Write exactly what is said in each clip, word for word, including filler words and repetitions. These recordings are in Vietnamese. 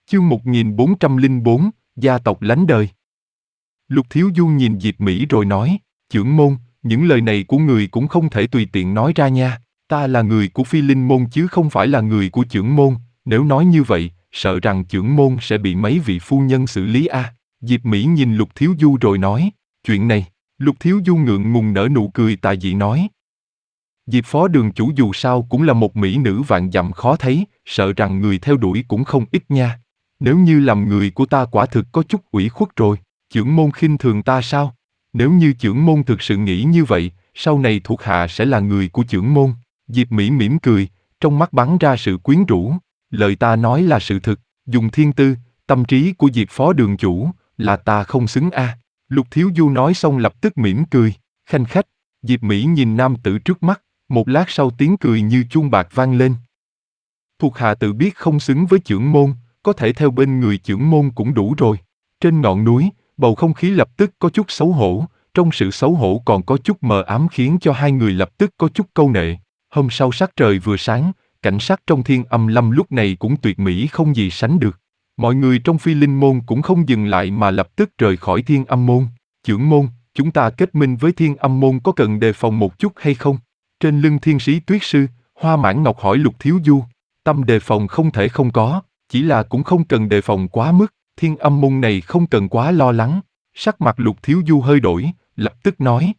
Chương một nghìn bốn trăm lẻ bốn, gia tộc lánh đời. Lục Thiếu Du nhìn Diệp Mỹ rồi nói, chưởng môn, những lời này của người cũng không thể tùy tiện nói ra nha. Ta là người của Phi Linh môn chứ không phải là người của chưởng môn, nếu nói như vậy, sợ rằng chưởng môn sẽ bị mấy vị phu nhân xử lý a. À. Diệp Mỹ nhìn Lục Thiếu Du rồi nói, chuyện này. Lục Thiếu Du ngượng ngùng nở nụ cười tà dị nói. Diệp phó đường chủ dù sao cũng là một mỹ nữ vạn dặm khó thấy, sợ rằng người theo đuổi cũng không ít nha. Nếu như làm người của ta quả thực có chút ủy khuất rồi, chưởng môn khinh thường ta sao? Nếu như chưởng môn thực sự nghĩ như vậy, sau này thuộc hạ sẽ là người của chưởng môn. Diệp Mỹ mỉm cười, trong mắt bắn ra sự quyến rũ. Lời ta nói là sự thực, dùng thiên tư, tâm trí của Diệp phó đường chủ, là ta không xứng a. À. Lục Thiếu Du nói xong lập tức mỉm cười, khanh khách. Diệp Mỹ nhìn nam tử trước mắt, một lát sau tiếng cười như chuông bạc vang lên. Thuộc hạ tự biết không xứng với chưởng môn, có thể theo bên người chưởng môn cũng đủ rồi. Trên ngọn núi, bầu không khí lập tức có chút xấu hổ, trong sự xấu hổ còn có chút mờ ám khiến cho hai người lập tức có chút câu nệ. Hôm sau sắc trời vừa sáng, cảnh sắc trong Thiên Âm Lâm lúc này cũng tuyệt mỹ không gì sánh được. Mọi người trong Phi Linh môn cũng không dừng lại mà lập tức rời khỏi Thiên Âm môn. Chưởng môn, chúng ta kết minh với Thiên Âm môn có cần đề phòng một chút hay không? Trên lưng Thiên Sĩ Tuyết Sư, Hoa Mãn Ngọc hỏi Lục Thiếu Du. Tâm đề phòng không thể không có, chỉ là cũng không cần đề phòng quá mức. Thiên Âm môn này không cần quá lo lắng. Sắc mặt Lục Thiếu Du hơi đổi, lập tức nói.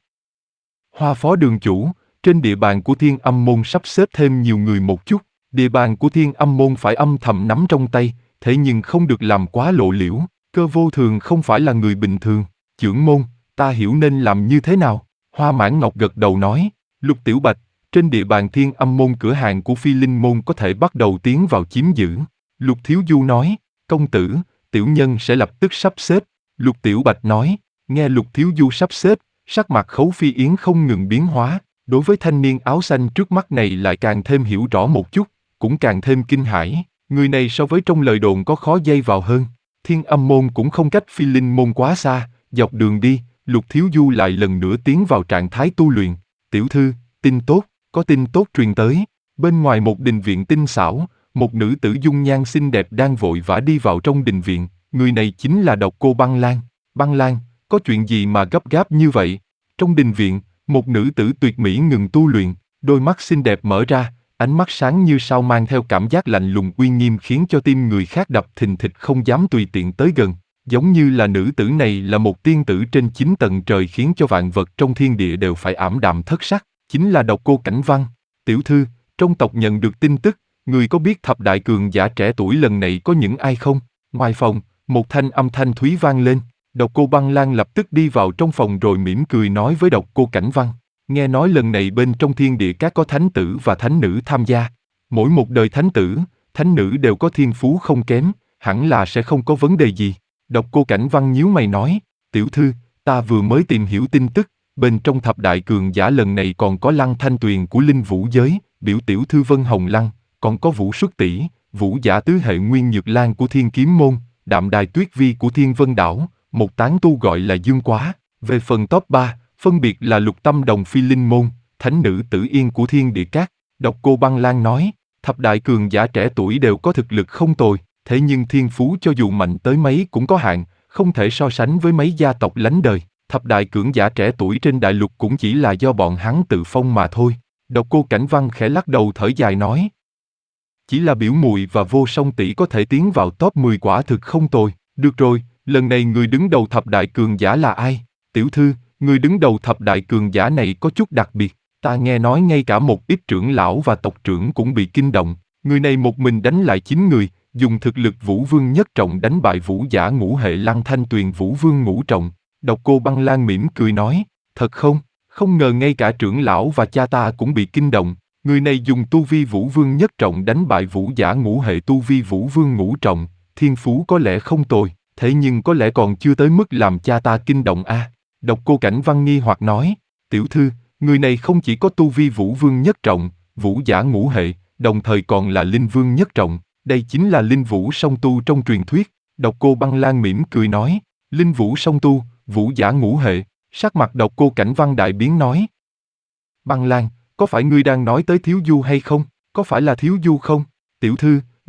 Hoa phó đường chủ, trên địa bàn của Thiên Âm môn sắp xếp thêm nhiều người một chút. Địa bàn của Thiên Âm môn phải âm thầm nắm trong tay, thế nhưng không được làm quá lộ liễu. Cơ vô thường không phải là người bình thường. Chưởng môn, ta hiểu nên làm như thế nào? Hoa Mãn Ngọc gật đầu nói. Lục Tiểu Bạch, trên địa bàn Thiên Âm môn cửa hàng của Phi Linh môn có thể bắt đầu tiến vào chiếm giữ. Lục Thiếu Du nói, công tử, tiểu nhân sẽ lập tức sắp xếp. Lục Tiểu Bạch nói, nghe Lục Thiếu Du sắp xếp, sắc mặt Khấu Phi Yến không ngừng biến hóa, đối với thanh niên áo xanh trước mắt này lại càng thêm hiểu rõ một chút, cũng càng thêm kinh hãi. Người này so với trong lời đồn có khó dây vào hơn. Thiên Âm môn cũng không cách Phi Linh môn quá xa, dọc đường đi, Lục Thiếu Du lại lần nữa tiến vào trạng thái tu luyện. Tiểu thư, tin tốt, có tin tốt truyền tới. Bên ngoài một đình viện tinh xảo, một nữ tử dung nhan xinh đẹp đang vội vã đi vào trong đình viện. Người này chính là Độc Cô Băng Lan. Băng Lan, có chuyện gì mà gấp gáp như vậy? Trong đình viện, một nữ tử tuyệt mỹ ngừng tu luyện, đôi mắt xinh đẹp mở ra, ánh mắt sáng như sao mang theo cảm giác lạnh lùng uy nghiêm khiến cho tim người khác đập thình thịch không dám tùy tiện tới gần. Giống như là nữ tử này là một tiên tử trên chín tầng trời khiến cho vạn vật trong thiên địa đều phải ảm đạm thất sắc, chính là Độc Cô Cảnh Văn. Tiểu thư, trong tộc nhận được tin tức, người có biết thập đại cường giả trẻ tuổi lần này có những ai không? Ngoài phòng, một thanh âm thanh thúy vang lên. Độc Cô Băng Lan lập tức đi vào trong phòng rồi mỉm cười nói với Độc Cô Cảnh Văn. Nghe nói lần này bên trong thiên địa các có thánh tử và thánh nữ tham gia. Mỗi một đời thánh tử, thánh nữ đều có thiên phú không kém, hẳn là sẽ không có vấn đề gì. Độc Cô Cảnh Văn nhíu mày nói, tiểu thư, ta vừa mới tìm hiểu tin tức, bên trong thập đại cường giả lần này còn có Lăng Thanh Tuyền của Linh Vũ giới, biểu tiểu thư Vân Hồng Lăng, còn có Vũ Xuất Tỷ, Vũ Giả Tứ Hệ Nguyên Nhược Lan của Thiên Kiếm Môn, Đạm Đài Tuyết Vi của Thiên Vân Đảo, một tán tu gọi là Dương Quá. Về phần top ba, phân biệt là Lục Tâm Đồng Phi Linh Môn, Thánh Nữ Tử Yên của Thiên Địa Các. Độc Cô Băng Lan nói, thập đại cường giả trẻ tuổi đều có thực lực không tồi, thế nhưng thiên phú cho dù mạnh tới mấy cũng có hạn, không thể so sánh với mấy gia tộc lánh đời. Thập đại cường giả trẻ tuổi trên đại lục cũng chỉ là do bọn hắn tự phong mà thôi. Độc Cô Cảnh Văn khẽ lắc đầu thở dài nói, chỉ là biểu mùi và Vô Song tỷ có thể tiến vào top mười quả thực không tồi. Được rồi, lần này người đứng đầu thập đại cường giả là ai? Tiểu thư, người đứng đầu thập đại cường giả này có chút đặc biệt. Ta nghe nói ngay cả một ít trưởng lão và tộc trưởng cũng bị kinh động. Người này một mình đánh lại chín người, dùng thực lực Vũ Vương nhất trọng đánh bại Vũ Giả ngũ hệ Lăng Thanh Tuyền Vũ Vương ngũ trọng. Độc Cô Băng Lan mỉm cười nói, thật không? Không ngờ ngay cả trưởng lão và cha ta cũng bị kinh động. Người này dùng tu vi Vũ Vương nhất trọng đánh bại Vũ Giả ngũ hệ tu vi Vũ Vương ngũ trọng, thiên phú có lẽ không tồi, thế nhưng có lẽ còn chưa tới mức làm cha ta kinh động a. À. Độc Cô Cảnh Văn nghi hoặc nói, tiểu thư, người này không chỉ có tu vi Vũ Vương nhất trọng, Vũ Giả ngũ hệ, đồng thời còn là Linh Vương nhất trọng, đây chính là Linh Vũ song tu trong truyền thuyết. Độc Cô Băng Lan mỉm cười nói, Linh Vũ song tu, Vũ Giả ngũ hệ. Sắc mặt Độc Cô Cảnh Văn đại biến nói, Băng Lan, có phải ngươi đang nói tới Thiếu Du hay không? Có phải là Thiếu Du không? Tiểu thư,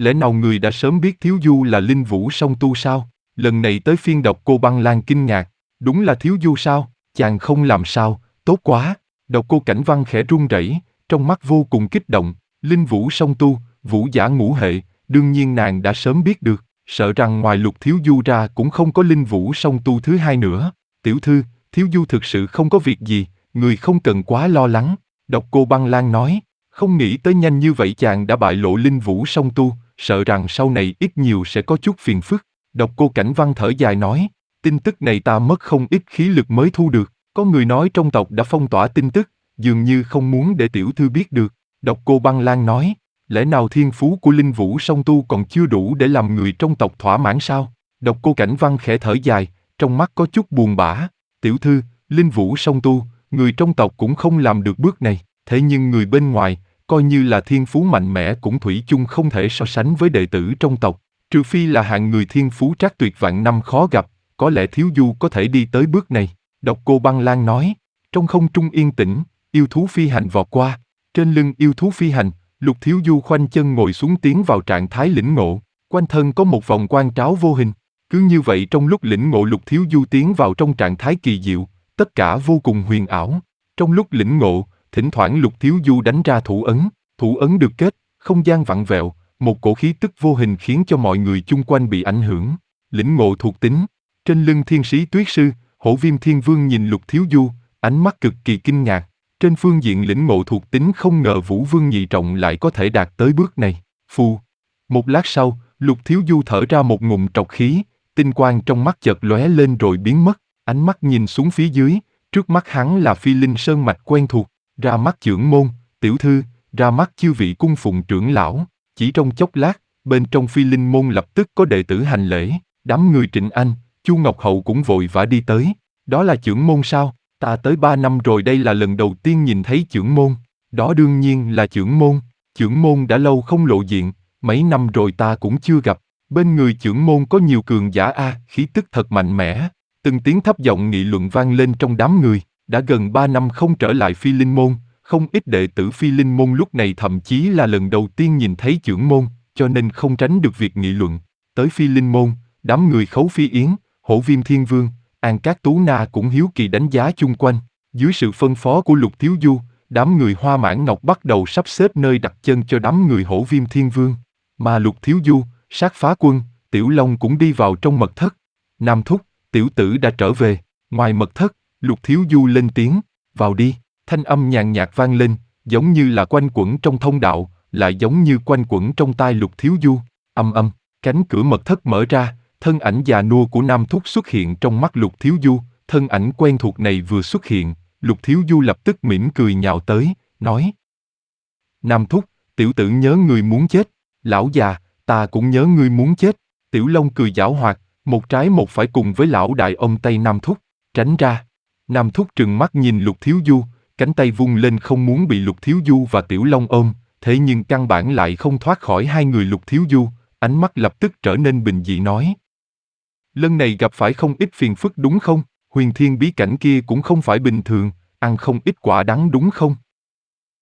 Lẽ nào người đã sớm biết Thiếu Du là linh vũ song tu sao? Lần này tới phiên Độc Cô Băng Lan kinh ngạc, đúng là Thiếu Du sao? Chàng không làm sao, tốt quá. Độc Cô Cảnh Văn khẽ run rẩy, trong mắt vô cùng kích động, linh vũ song tu, vũ giả ngũ hệ, đương nhiên nàng đã sớm biết được, sợ rằng ngoài Lục Thiếu Du ra cũng không có linh vũ song tu thứ hai nữa. Tiểu thư, Thiếu Du thực sự không có việc gì, người không cần quá lo lắng. Độc Cô Băng Lan nói, không nghĩ tới nhanh như vậy chàng đã bại lộ linh vũ song tu, sợ rằng sau này ít nhiều sẽ có chút phiền phức. Độc Cô Cảnh Văn thở dài nói, tin tức này ta mất không ít khí lực mới thu được, có người nói trong tộc đã phong tỏa tin tức, dường như không muốn để tiểu thư biết được. Độc Cô Băng Lan nói, lẽ nào thiên phú của linh vũ song tu còn chưa đủ để làm người trong tộc thỏa mãn sao? Độc Cô Cảnh Văn khẽ thở dài, trong mắt có chút buồn bã, tiểu thư, linh vũ song tu, người trong tộc cũng không làm được bước này, thế nhưng người bên ngoài, coi như là thiên phú mạnh mẽ cũng thủy chung không thể so sánh với đệ tử trong tộc, trừ phi là hạng người thiên phú trác tuyệt vạn năm khó gặp, có lẽ Thiếu Du có thể đi tới bước này. Độc Cô Băng Lan nói, trong không trung yên tĩnh, yêu thú phi hành vọt qua, trên lưng yêu thú phi hành, Lục Thiếu Du khoanh chân ngồi xuống tiến vào trạng thái lĩnh ngộ, quanh thân có một vòng quang tráo vô hình, cứ như vậy trong lúc lĩnh ngộ Lục Thiếu Du tiến vào trong trạng thái kỳ diệu, tất cả vô cùng huyền ảo. Trong lúc lĩnh ngộ, thỉnh thoảng Lục Thiếu Du đánh ra thủ ấn, thủ ấn được kết, không gian vặn vẹo, một cổ khí tức vô hình khiến cho mọi người chung quanh bị ảnh hưởng. Lĩnh ngộ thuộc tính, trên lưng Thiên Sĩ Tuyết Sư, Hổ Viêm Thiên Vương nhìn Lục Thiếu Du, ánh mắt cực kỳ kinh ngạc. Trên phương diện lĩnh ngộ thuộc tính không ngờ Vũ Vương nhị trọng lại có thể đạt tới bước này. Phù. Một lát sau, Lục Thiếu Du thở ra một ngụm trọc khí, tinh quang trong mắt chợt lóe lên rồi biến mất. Ánh mắt nhìn xuống phía dưới, trước mắt hắn là Phi Linh Sơn mạch quen thuộc, ra mắt trưởng môn, tiểu thư, ra mắt chư vị cung phụng trưởng lão. Chỉ trong chốc lát, bên trong Phi Linh môn lập tức có đệ tử hành lễ, đám người Trịnh Anh, Chu Ngọc Hậu cũng vội vã đi tới. Đó là trưởng môn sao? Ta tới ba năm rồi đây là lần đầu tiên nhìn thấy trưởng môn. Đó đương nhiên là trưởng môn. Trưởng môn đã lâu không lộ diện, mấy năm rồi ta cũng chưa gặp. Bên người trưởng môn có nhiều cường giả a, khí tức thật mạnh mẽ. Từng tiếng thấp giọng nghị luận vang lên trong đám người. Đã gần ba năm không trở lại Phi Linh môn, không ít đệ tử Phi Linh môn lúc này thậm chí là lần đầu tiên nhìn thấy trưởng môn, cho nên không tránh được việc nghị luận. Tới Phi Linh môn, đám người Khấu Phi Yến, Hổ Viêm Thiên Vương, An Cát Tú Na cũng hiếu kỳ đánh giá chung quanh. Dưới sự phân phó của Lục Thiếu Du, đám người Hoa Mãn Ngọc bắt đầu sắp xếp nơi đặt chân cho đám người Hổ Viêm Thiên Vương. Mà Lục Thiếu Du, Sát Phá Quân, Tiểu Long cũng đi vào trong mật thất. Nam thúc, tiểu tử đã trở về. Ngoài mật thất, Lục Thiếu Du lên tiếng, vào đi. Thanh âm nhàn nhạt vang lên, giống như là quanh quẩn trong thông đạo, lại giống như quanh quẩn trong tai Lục Thiếu Du. Âm âm, cánh cửa mật thất mở ra, thân ảnh già nua của Nam thúc xuất hiện trong mắt Lục Thiếu Du. Thân ảnh quen thuộc này vừa xuất hiện, Lục Thiếu Du lập tức mỉm cười nhào tới, nói: Nam thúc, tiểu tử nhớ người muốn chết. Lão già, ta cũng nhớ ngươi muốn chết. Tiểu Long cười giảo hoạt, một trái một phải cùng với lão đại ôm tay Nam thúc, tránh ra. Nam thúc trừng mắt nhìn Lục Thiếu Du, cánh tay vung lên không muốn bị Lục Thiếu Du và Tiểu Long ôm, thế nhưng căn bản lại không thoát khỏi hai người Lục Thiếu Du, ánh mắt lập tức trở nên bình dị nói: Lần này gặp phải không ít phiền phức đúng không? Huyền Thiên bí cảnh kia cũng không phải bình thường, ăn không ít quả đắng đúng không?